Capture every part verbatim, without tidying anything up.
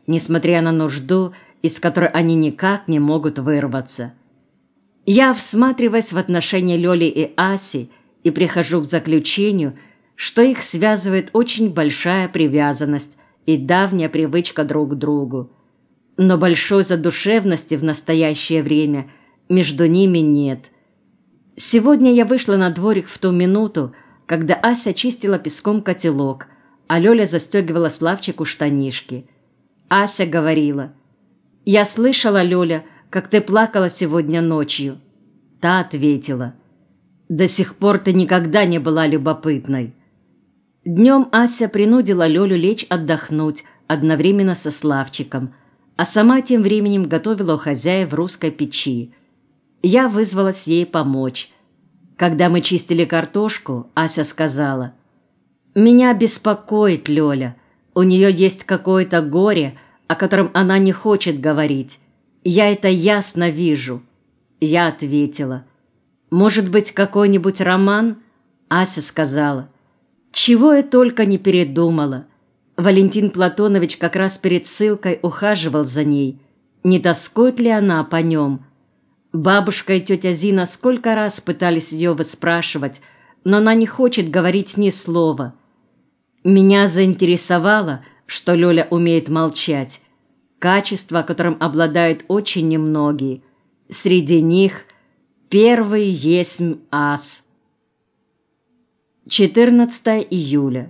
несмотря на нужду, из которой они никак не могут вырваться. Я всматриваюсь в отношения Лёли и Аси и прихожу к заключению, что их связывает очень большая привязанность и давняя привычка друг к другу. Но большой задушевности в настоящее время между ними нет. Сегодня я вышла на дворик в ту минуту, когда Ася чистила песком котелок, а Лёля застегивала Славчику штанишки. Ася говорила: «Я слышала, Лёля, как ты плакала сегодня ночью». Та ответила: «До сих пор ты никогда не была любопытной». Днем Ася принудила Лёлю лечь отдохнуть одновременно со Славчиком, а сама тем временем готовила у хозяев русской печи. Я вызвалась ей помочь. Когда мы чистили картошку, Ася сказала: «Меня беспокоит Лёля. У нее есть какое-то горе, о котором она не хочет говорить. Я это ясно вижу». Я ответила: «Может быть, какой-нибудь роман?» Ася сказала: «Чего я только не передумала. Валентин Платонович как раз перед ссылкой ухаживал за ней. Не тоскует ли она по нем? Бабушка и тетя Зина сколько раз пытались ее выспрашивать, но она не хочет говорить ни слова. Меня заинтересовало, что Лёля умеет молчать, качество, которым обладают очень немногие. Среди них первый есмь ас». четырнадцатое июля.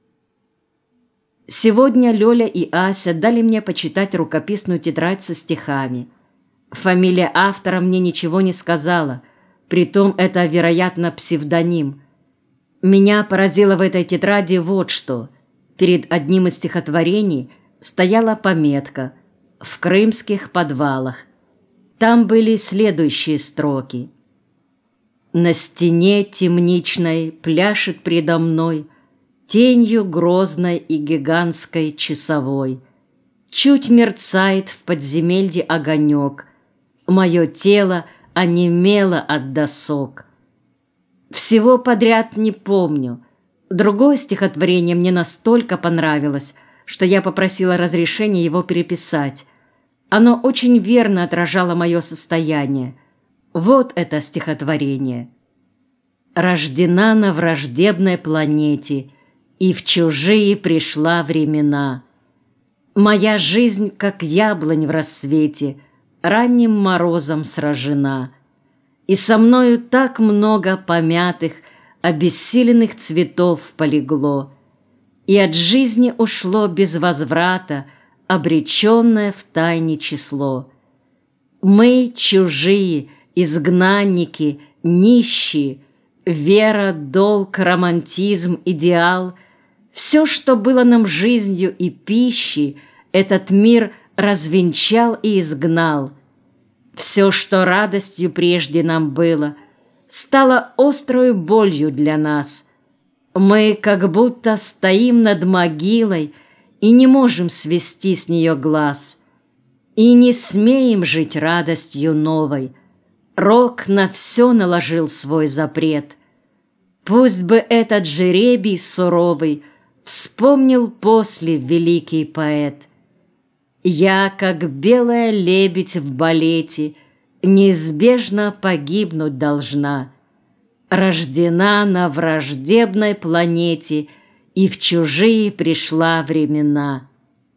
Сегодня Лёля и Ася дали мне почитать рукописную тетрадь со стихами. Фамилия автора мне ничего не сказала, притом это, вероятно, псевдоним. Меня поразило в этой тетради вот что. Перед одним из стихотворений стояла пометка «В крымских подвалах». Там были следующие строки: «На стене темничной пляшет предо мной тенью грозной и гигантской часовой. Чуть мерцает в подземелье огонек, мое тело онемело от досок». Всего подряд не помню. Другое стихотворение мне настолько понравилось, что я попросила разрешения его переписать. Оно очень верно отражало мое состояние. Вот это стихотворение. «Рождена на враждебной планете, и в чужие пришла времена. Моя жизнь, как яблонь в рассвете, ранним морозом сражена. И со мною так много помятых, обессиленных цветов полегло, и от жизни ушло без возврата обреченное в тайне число. Мы чужие, изгнанники, нищие, вера, долг, романтизм, идеал — все, что было нам жизнью и пищей, этот мир развенчал и изгнал. Все, что радостью прежде нам было, стало острою болью для нас. Мы как будто стоим над могилой и не можем свести с нее глаз, и не смеем жить радостью новой. Рок на все наложил свой запрет. Пусть бы этот жребий суровый вспомнил после великий поэт. Я, как белая лебедь в балете, неизбежно погибнуть должна, рождена на враждебной планете, и в чужие пришла времена.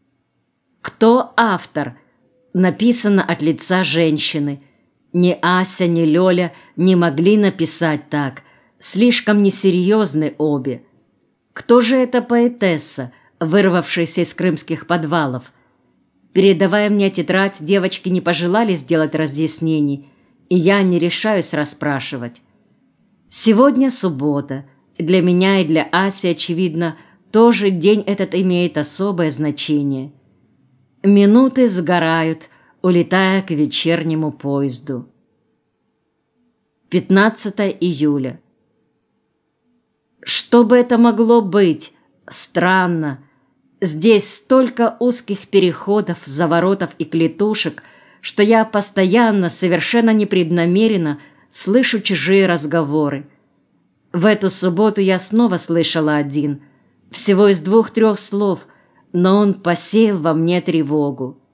Кто автор? Написано от лица женщины. Ни Ася, ни Лёля не могли написать так, слишком несерьезны обе. Кто же эта поэтесса, вырвавшаяся из крымских подвалов? Передавая мне тетрадь, девочки не пожелали сделать разъяснений, и я не решаюсь расспрашивать. Сегодня суббота. Для меня и для Аси, очевидно, тоже день этот имеет особое значение. Минуты сгорают, улетая к вечернему поезду. пятнадцатое июля. Что бы это могло быть? Странно. Здесь столько узких переходов, заворотов и клетушек, что я постоянно, совершенно непреднамеренно слышу чужие разговоры. В эту субботу я снова слышала один, всего из двух-трех слов, но он посеял во мне тревогу.